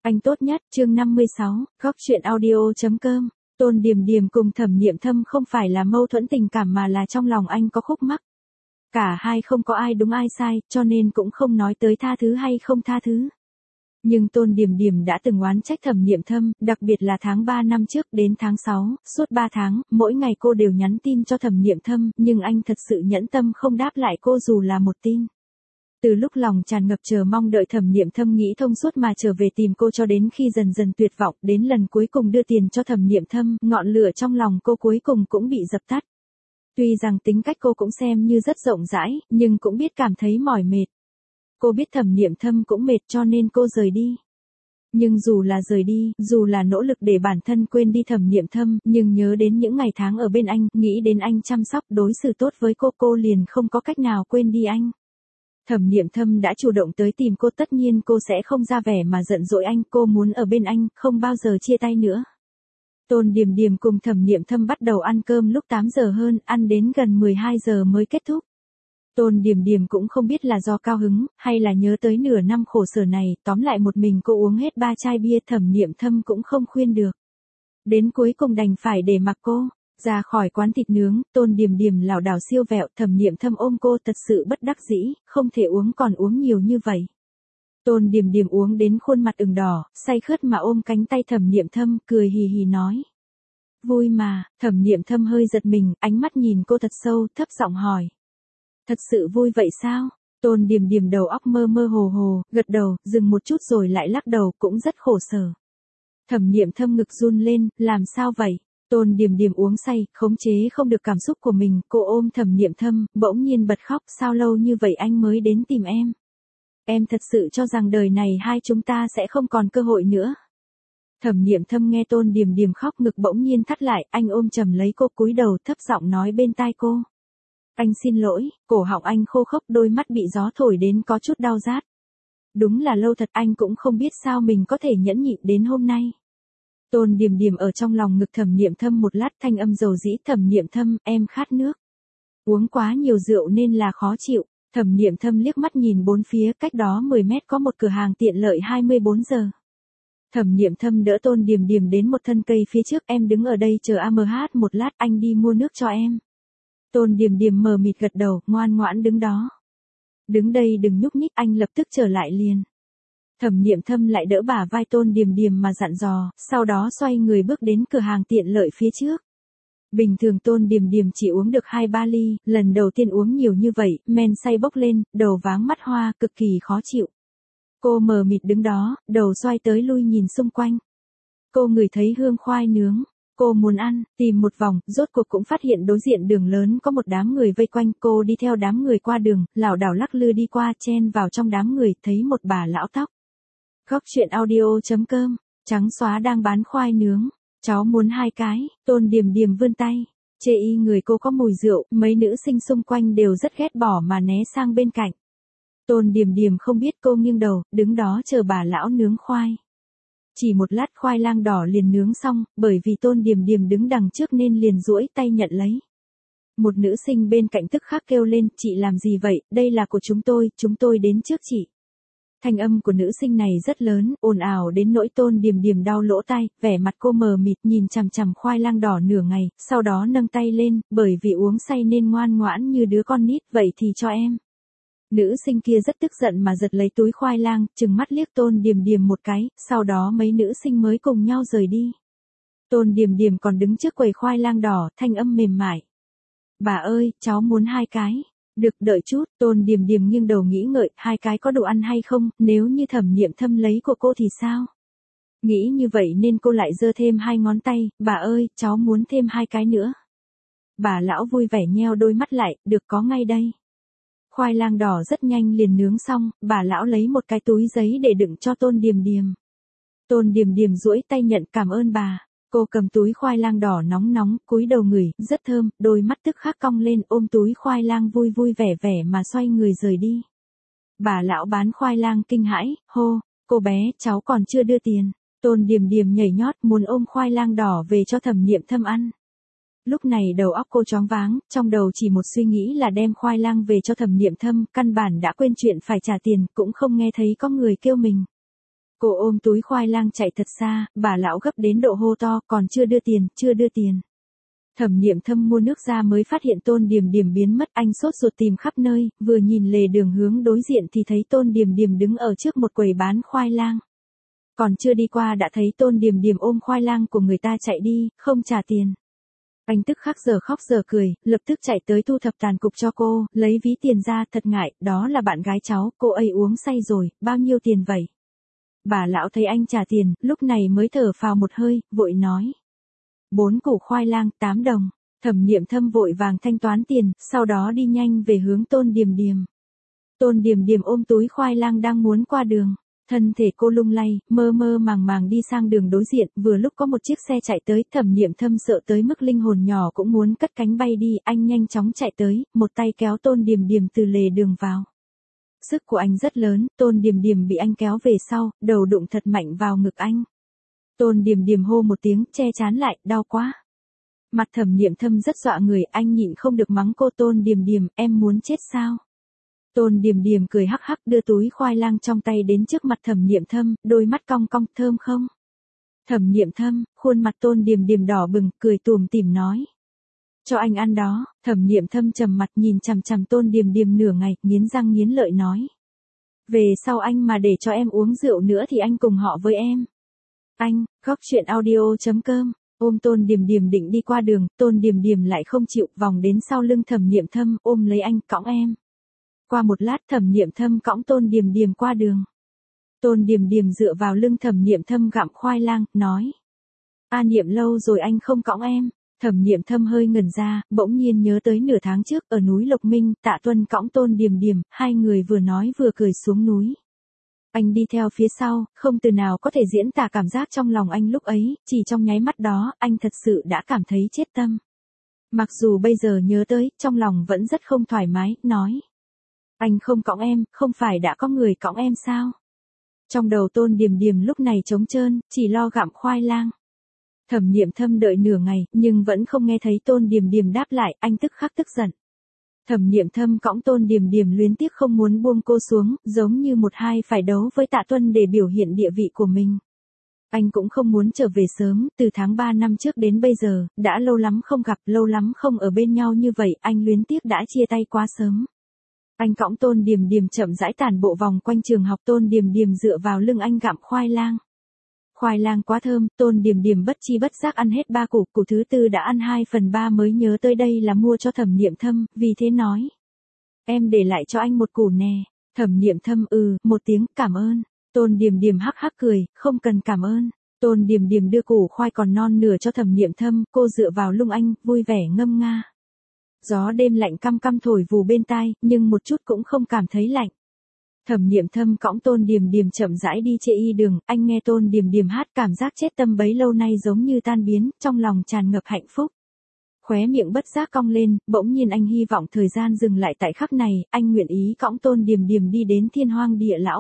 Anh tốt nhất, chương 56, góc chuyện audio.com. Tôn Điềm Điềm cùng Thẩm Niệm Thâm không phải là mâu thuẫn tình cảm mà là trong lòng anh có khúc mắc. Cả hai không có ai đúng ai sai, cho nên cũng không nói tới tha thứ hay không tha thứ. Nhưng Tôn Điềm Điềm đã từng oán trách Thẩm Niệm Thâm, đặc biệt là tháng 3 năm trước đến tháng 6, suốt 3 tháng, mỗi ngày cô đều nhắn tin cho Thẩm Niệm Thâm, nhưng anh thật sự nhẫn tâm không đáp lại cô dù là một tin. Từ lúc lòng tràn ngập chờ mong đợi Thẩm Niệm Thâm nghĩ thông suốt mà trở về tìm cô cho đến khi dần dần tuyệt vọng, đến lần cuối cùng đưa tiền cho Thẩm Niệm Thâm, ngọn lửa trong lòng cô cuối cùng cũng bị dập tắt. Tuy rằng tính cách cô cũng xem như rất rộng rãi, nhưng cũng biết cảm thấy mỏi mệt. Cô biết Thẩm Niệm Thâm cũng mệt cho nên cô rời đi. Nhưng dù là rời đi, dù là nỗ lực để bản thân quên đi Thẩm Niệm Thâm, nhưng nhớ đến những ngày tháng ở bên anh, nghĩ đến anh chăm sóc đối xử tốt với cô liền không có cách nào quên đi anh. Thẩm Niệm Thâm đã chủ động tới tìm cô, tất nhiên cô sẽ không ra vẻ mà giận dỗi anh, cô muốn ở bên anh, không bao giờ chia tay nữa. Tôn Điềm Điềm cùng Thẩm Niệm Thâm bắt đầu ăn cơm lúc 8 giờ hơn, ăn đến gần 12 giờ mới kết thúc. Tôn Điềm Điềm cũng không biết là do cao hứng, hay là nhớ tới nửa năm khổ sở này, tóm lại một mình cô uống hết 3 chai bia, Thẩm Niệm Thâm cũng không khuyên được. Đến cuối cùng đành phải để mặc cô. Ra khỏi quán thịt nướng, Tôn Điềm Điềm lảo đảo siêu vẹo, Thẩm Niệm Thâm ôm cô thật sự bất đắc dĩ, không thể uống còn uống nhiều như vậy. Tôn Điềm Điềm uống đến khuôn mặt ửng đỏ, say khướt mà ôm cánh tay Thẩm Niệm Thâm, cười hì hì nói. Vui mà, Thẩm Niệm Thâm hơi giật mình, ánh mắt nhìn cô thật sâu, thấp giọng hỏi. Thật sự vui vậy sao? Tôn Điềm Điềm đầu óc mơ mơ hồ hồ, gật đầu, dừng một chút rồi lại lắc đầu, cũng rất khổ sở. Thẩm Niệm Thâm ngực run lên, làm sao vậy? Tôn Điềm Điềm uống say, khống chế không được cảm xúc của mình, cô ôm Thẩm Niệm Thâm, bỗng nhiên bật khóc, sao lâu như vậy anh mới đến tìm em? Em thật sự cho rằng đời này hai chúng ta sẽ không còn cơ hội nữa. Thẩm Niệm Thâm nghe Tôn Điềm Điềm khóc, ngực bỗng nhiên thắt lại, anh ôm chầm lấy cô, cúi đầu thấp giọng nói bên tai cô. Anh xin lỗi, cổ họng anh khô khốc, đôi mắt bị gió thổi đến có chút đau rát. Đúng là lâu thật, anh cũng không biết sao mình có thể nhẫn nhịn đến hôm nay. Tôn Điềm Điềm ở trong lòng ngực Thẩm Niệm Thâm một lát, thanh âm dầu dĩ, Thẩm Niệm Thâm, em khát nước. Uống quá nhiều rượu nên là khó chịu. Thẩm Niệm Thâm liếc mắt nhìn bốn phía, cách đó 10 mét có một cửa hàng tiện lợi 24 giờ. Thẩm Niệm Thâm đỡ Tôn Điềm Điềm đến một thân cây phía trước, em đứng ở đây chờ AMH một lát, anh đi mua nước cho em. Tôn Điềm Điềm mờ mịt gật đầu, ngoan ngoãn đứng đó. Đứng đây đừng nhúc nhích, anh lập tức trở lại liền. Thẩm Niệm Thâm lại đỡ bả vai Tôn Điềm Điềm mà dặn dò, sau đó xoay người bước đến cửa hàng tiện lợi phía trước. Bình thường Tôn Điềm Điềm chỉ uống được 2-3 ly, lần đầu tiên uống nhiều như vậy, men say bốc lên, đầu váng mắt hoa, cực kỳ khó chịu. Cô mờ mịt đứng đó, đầu xoay tới lui nhìn xung quanh. Cô ngửi thấy hương khoai nướng. Cô muốn ăn, tìm một vòng, rốt cuộc cũng phát hiện đối diện đường lớn có một đám người vây quanh, cô đi theo đám người qua đường, lảo đảo lắc lư đi qua, chen vào trong đám người, thấy một bà lão tóc. Góc chuyện audio.com, trắng xóa đang bán khoai nướng. Cháu muốn 2 cái, Tôn Điềm Điềm vươn tay. Chê y người cô có mùi rượu, mấy nữ sinh xung quanh đều rất ghét bỏ mà né sang bên cạnh. Tôn Điềm Điềm không biết, cô nghiêng đầu, đứng đó chờ bà lão nướng khoai. Chỉ một lát khoai lang đỏ liền nướng xong, bởi vì Tôn Điềm Điềm đứng đằng trước nên liền duỗi tay nhận lấy. Một nữ sinh bên cạnh tức khắc kêu lên, chị làm gì vậy, đây là của chúng tôi đến trước chị. Thanh âm của nữ sinh này rất lớn, ồn ào đến nỗi Tôn Điềm Điềm đau lỗ tai, vẻ mặt cô mờ mịt nhìn chằm chằm khoai lang đỏ nửa ngày, sau đó nâng tay lên, bởi vì uống say nên ngoan ngoãn như đứa con nít, vậy thì cho em. Nữ sinh kia rất tức giận mà giật lấy túi khoai lang, trừng mắt liếc Tôn Điềm Điềm một cái, sau đó mấy nữ sinh mới cùng nhau rời đi. Tôn Điềm Điềm còn đứng trước quầy khoai lang đỏ, thanh âm mềm mại. Bà ơi, cháu muốn 2 cái. Được, đợi chút, Tôn Điềm Điềm nghiêng đầu nghĩ ngợi, 2 cái có đủ ăn hay không, nếu như Thẩm Niệm Thâm lấy của cô thì sao? Nghĩ như vậy nên cô lại giơ thêm 2 ngón tay, bà ơi, cháu muốn thêm 2 cái nữa. Bà lão vui vẻ nheo đôi mắt lại, được, có ngay đây. Khoai lang đỏ rất nhanh liền nướng xong, bà lão lấy một cái túi giấy để đựng cho Tôn Điềm Điềm. Tôn Điềm Điềm duỗi tay nhận, cảm ơn bà. Cô cầm túi khoai lang đỏ nóng nóng, cúi đầu ngửi, rất thơm, đôi mắt tức khắc cong lên, ôm túi khoai lang vui vui vẻ vẻ mà xoay người rời đi. Bà lão bán khoai lang kinh hãi, hô, cô bé, cháu còn chưa đưa tiền. Tôn Điềm Điềm nhảy nhót muốn ôm khoai lang đỏ về cho Thẩm Niệm Thâm ăn. Lúc này đầu óc cô choáng váng, trong đầu chỉ một suy nghĩ là đem khoai lang về cho Thẩm Niệm Thâm, căn bản đã quên chuyện phải trả tiền, cũng không nghe thấy có người kêu mình. Cô ôm túi khoai lang chạy thật xa, bà lão gấp đến độ hô to, còn chưa đưa tiền, chưa đưa tiền. Thẩm Niệm Thâm mua nước ra mới phát hiện Tôn Điềm Điềm biến mất, anh sốt ruột tìm khắp nơi, vừa nhìn lề đường hướng đối diện thì thấy Tôn Điềm Điềm đứng ở trước một quầy bán khoai lang. Còn chưa đi qua đã thấy Tôn Điềm Điềm ôm khoai lang của người ta chạy đi, không trả tiền. Anh tức khắc giờ khóc giờ cười, lập tức chạy tới thu thập tàn cục cho cô, lấy ví tiền ra, thật ngại, đó là bạn gái cháu, cô ấy uống say rồi, bao nhiêu tiền vậy? Bà lão thấy anh trả tiền, lúc này mới thở phào một hơi, vội nói. 4 củ khoai lang, 8 đồng. Thẩm Niệm Thâm vội vàng thanh toán tiền, sau đó đi nhanh về hướng Tôn Điềm Điềm. Tôn Điềm Điềm ôm túi khoai lang đang muốn qua đường. Thân thể cô lung lay, mơ mơ màng màng đi sang đường đối diện, vừa lúc có một chiếc xe chạy tới, Thẩm Niệm Thâm sợ tới mức linh hồn nhỏ cũng muốn cất cánh bay đi, anh nhanh chóng chạy tới, một tay kéo Tôn Điềm Điềm từ lề đường vào. Sức của anh rất lớn, Tôn Điềm Điềm bị anh kéo về sau, đầu đụng thật mạnh vào ngực anh. Tôn Điềm Điềm hô một tiếng, che chán lại, đau quá. Mặt Thẩm Niệm Thâm rất dọa người, anh nhịn không được mắng cô, Tôn Điềm Điềm, em muốn chết sao? Tôn Điềm Điềm cười hắc hắc đưa túi khoai lang trong tay đến trước mặt Thẩm Niệm Thâm, đôi mắt cong cong, thơm không? Thẩm Niệm Thâm, khuôn mặt Tôn Điềm Điềm đỏ bừng, cười tủm tỉm nói. Cho anh ăn đó. Thẩm Niệm Thâm trầm mặt nhìn chằm chằm Tôn Điềm Điềm nửa ngày, nghiến răng nghiến lợi nói. Về sau anh mà để cho em uống rượu nữa thì anh cùng họ với em. Anh, Góc Chuyện Audio.com, ôm Tôn Điềm Điềm định đi qua đường, Tôn Điềm Điềm lại không chịu, vòng đến sau lưng Thẩm Niệm Thâm, ôm lấy anh, cõng em. Qua một lát Thẩm Niệm Thâm cõng Tôn Điềm Điềm qua đường. Tôn Điềm Điềm dựa vào lưng Thẩm Niệm Thâm gặm khoai lang, nói. A Niệm lâu rồi anh không cõng em. Thẩm Niệm Thâm hơi ngẩn ra, bỗng nhiên nhớ tới nửa tháng trước ở núi Lộc Minh, Tạ Tuân cõng Tôn Điềm Điềm, hai người vừa nói vừa cười xuống núi. Anh đi theo phía sau, không từ nào có thể diễn tả cảm giác trong lòng anh lúc ấy, chỉ trong nháy mắt đó, anh thật sự đã cảm thấy chết tâm. Mặc dù bây giờ nhớ tới, trong lòng vẫn rất không thoải mái, nói. Anh không cõng em, không phải đã có người cõng em sao? Trong đầu Tôn Điềm Điềm lúc này trống trơn, chỉ lo gặm khoai lang. Thẩm Niệm Thâm đợi nửa ngày, nhưng vẫn không nghe thấy Tôn Điềm Điềm đáp lại, anh tức khắc tức giận. Thẩm Niệm Thâm cõng Tôn Điềm Điềm luyến tiếc không muốn buông cô xuống, giống như một hai phải đấu với Tạ Tuân để biểu hiện địa vị của mình. Anh cũng không muốn trở về sớm, từ tháng 3 năm trước đến bây giờ, đã lâu lắm không gặp, lâu lắm không ở bên nhau như vậy, anh luyến tiếc đã chia tay quá sớm. Anh cõng Tôn Điềm Điềm chậm rãi tản bộ vòng quanh trường học, Tôn Điềm Điềm dựa vào lưng anh gặm khoai lang. Khoai lang quá thơm, Tôn Điềm Điềm bất chi bất giác ăn hết 3 củ, củ thứ tư đã ăn 2/3 mới nhớ tới đây là mua cho Thẩm Niệm Thâm, vì thế nói. Em để lại cho anh 1 củ nè. Thẩm Niệm Thâm một tiếng, cảm ơn. Tôn Điềm Điềm hắc hắc cười, không cần cảm ơn. Tôn Điềm Điềm đưa củ khoai còn non nửa cho Thẩm Niệm Thâm, cô dựa vào lưng anh, vui vẻ ngâm nga. Gió đêm lạnh căm căm thổi vù bên tai, nhưng một chút cũng không cảm thấy lạnh. Thẩm Niệm Thâm cõng Tôn Điềm Điềm chậm rãi đi trên y đường, anh nghe Tôn Điềm Điềm hát, cảm giác chết tâm bấy lâu nay giống như tan biến, trong lòng tràn ngập hạnh phúc. Khóe miệng bất giác cong lên, bỗng nhiên anh hy vọng thời gian dừng lại tại khắc này, anh nguyện ý cõng Tôn Điềm Điềm đi đến Thiên Hoang Địa Lão,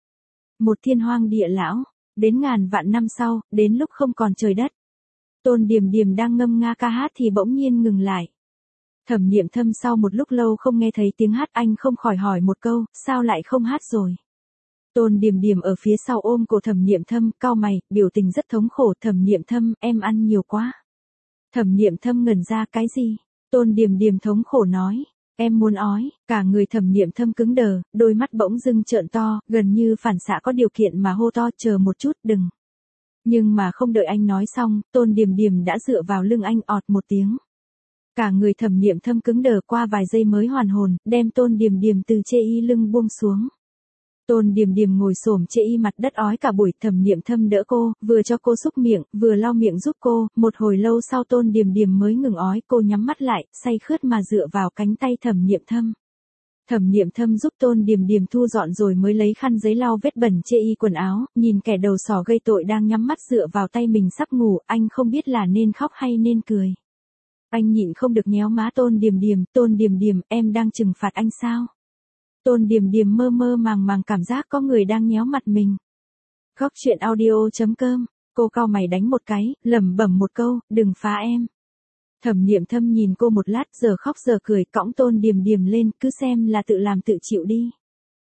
một Thiên Hoang Địa Lão, đến ngàn vạn năm sau, đến lúc không còn trời đất. Tôn Điềm Điềm đang ngâm nga ca hát thì bỗng nhiên ngừng lại. Thẩm Niệm Thâm sau một lúc lâu không nghe thấy tiếng hát, anh không khỏi hỏi một câu, sao lại không hát rồi? Tôn Điềm Điềm ở phía sau ôm cổ Thẩm Niệm Thâm, cau mày, biểu tình rất thống khổ, Thẩm Niệm Thâm, em ăn nhiều quá. Thẩm Niệm Thâm ngẩn ra, cái gì? Tôn Điềm Điềm thống khổ nói, em muốn ói, cả người Thẩm Niệm Thâm cứng đờ, đôi mắt bỗng dưng trợn to, gần như phản xạ có điều kiện mà hô to, chờ một chút, đừng. Nhưng mà không đợi anh nói xong, Tôn Điềm Điềm đã dựa vào lưng anh, ọt một tiếng. Cả người Thẩm Niệm Thâm cứng đờ, qua vài giây mới hoàn hồn, đem Tôn Điềm Điềm từ chê y lưng buông xuống. Tôn Điềm Điềm ngồi xổm chê y mặt đất ói cả buổi, Thẩm Niệm Thâm đỡ cô, vừa cho cô xúc miệng, vừa lau miệng giúp cô, một hồi lâu sau Tôn Điềm Điềm mới ngừng ói, cô nhắm mắt lại, say khướt mà dựa vào cánh tay Thẩm Niệm Thâm. Thẩm Niệm Thâm giúp Tôn Điềm Điềm thu dọn rồi mới lấy khăn giấy lau vết bẩn chê y quần áo, nhìn kẻ đầu sỏ gây tội đang nhắm mắt dựa vào tay mình sắp ngủ, anh không biết là nên khóc hay nên cười. Anh nhịn không được nhéo má Tôn Điềm Điềm, em đang trừng phạt anh sao? Tôn Điềm Điềm mơ mơ màng màng cảm giác có người đang nhéo mặt mình. Góc Chuyện Audio.com, cô cau mày đánh một cái, lẩm bẩm một câu, đừng phá em. Thẩm Niệm Thâm nhìn cô một lát, giờ khóc giờ cười, cõng Tôn Điềm Điềm lên, cứ xem là tự làm tự chịu đi.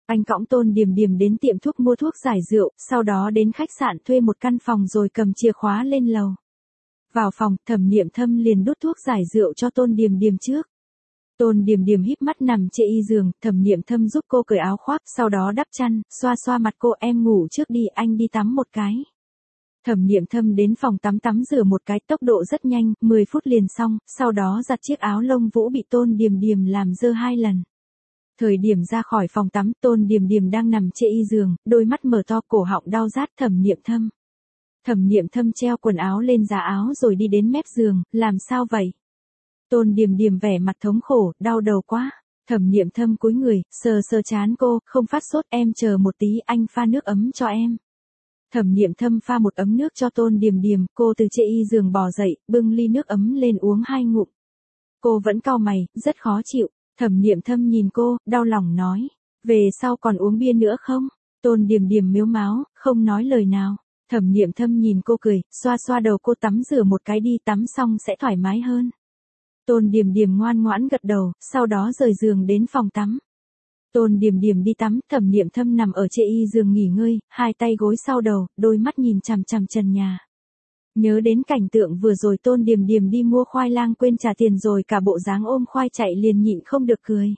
Anh cõng Tôn Điềm Điềm đến tiệm thuốc mua thuốc giải rượu, sau đó đến khách sạn thuê một căn phòng rồi cầm chìa khóa lên lầu. Vào phòng, Thẩm Niệm Thâm liền đút thuốc giải rượu cho Tôn Điềm Điềm trước. Tôn Điềm Điềm híp mắt nằm trên y giường, Thẩm Niệm Thâm giúp cô cởi áo khoác, sau đó đắp chăn, xoa xoa mặt cô, em ngủ trước đi, anh đi tắm một cái. Thẩm Niệm Thâm đến phòng tắm tắm rửa một cái, tốc độ rất nhanh, 10 phút liền xong, sau đó giặt chiếc áo lông vũ bị Tôn Điềm Điềm làm dơ 2 lần. Thời điểm ra khỏi phòng tắm, Tôn Điềm Điềm đang nằm trên y giường, đôi mắt mở to, cổ họng đau rát. Thẩm Niệm Thâm. Thẩm Niệm Thâm treo quần áo lên giá áo rồi đi đến mép giường, làm sao vậy? Tôn Điềm Điềm vẻ mặt thống khổ, đau đầu quá. Thẩm Niệm Thâm cúi người, sờ sờ trán cô, không phát sốt, em chờ một tí, anh pha nước ấm cho em. Thẩm Niệm Thâm pha một ấm nước cho Tôn Điềm Điềm, cô từ trên y giường bò dậy, bưng ly nước ấm lên uống 2 ngụm. Cô vẫn cau mày, rất khó chịu. Thẩm Niệm Thâm nhìn cô, đau lòng nói, về sau còn uống bia nữa không? Tôn Điềm Điềm mếu máo, không nói lời nào. Thẩm Niệm Thâm nhìn cô cười, xoa xoa đầu cô, tắm rửa một cái đi, tắm xong sẽ thoải mái hơn. Tôn Điềm Điềm ngoan ngoãn gật đầu, sau đó rời giường đến phòng tắm. Tôn Điềm Điềm đi tắm, Thẩm Niệm Thâm nằm ở trên y giường nghỉ ngơi, hai tay gối sau đầu, đôi mắt nhìn chằm chằm trần nhà. Nhớ đến cảnh tượng vừa rồi Tôn Điềm Điềm đi mua khoai lang quên trả tiền rồi cả bộ dáng ôm khoai chạy liền nhịn không được cười.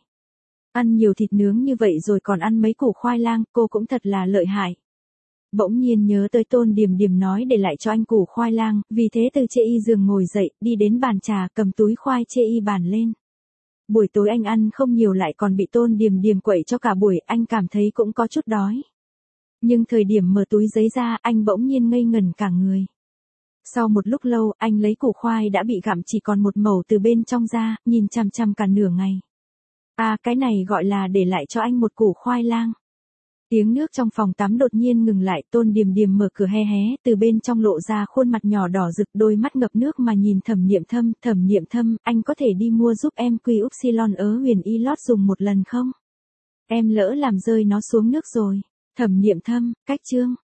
Ăn nhiều thịt nướng như vậy rồi còn ăn mấy củ khoai lang, cô cũng thật là lợi hại. Bỗng nhiên nhớ tới Tôn Điềm Điềm nói để lại cho anh củ khoai lang, vì thế từ trên y giường ngồi dậy, đi đến bàn trà cầm túi khoai trên y bàn lên. Buổi tối anh ăn không nhiều lại còn bị Tôn Điềm Điềm quậy cho cả buổi, anh cảm thấy cũng có chút đói. Nhưng thời điểm mở túi giấy ra, anh bỗng nhiên ngây ngẩn cả người. Sau một lúc lâu, anh lấy củ khoai đã bị gặm chỉ còn một mẩu từ bên trong ra, nhìn chằm chằm cả nửa ngày. À, cái này gọi là để lại cho anh một củ khoai lang. Tiếng nước trong phòng tắm đột nhiên ngừng lại, Tôn Điềm Điềm mở cửa hé hé, từ bên trong lộ ra khuôn mặt nhỏ đỏ rực, đôi mắt ngập nước mà nhìn Thẩm Niệm Thâm. Thẩm Niệm Thâm, anh có thể đi mua giúp em quy upsilon ớ huyền y lót dùng một lần không? Em lỡ làm rơi nó xuống nước rồi. Thẩm Niệm Thâm, cách chương.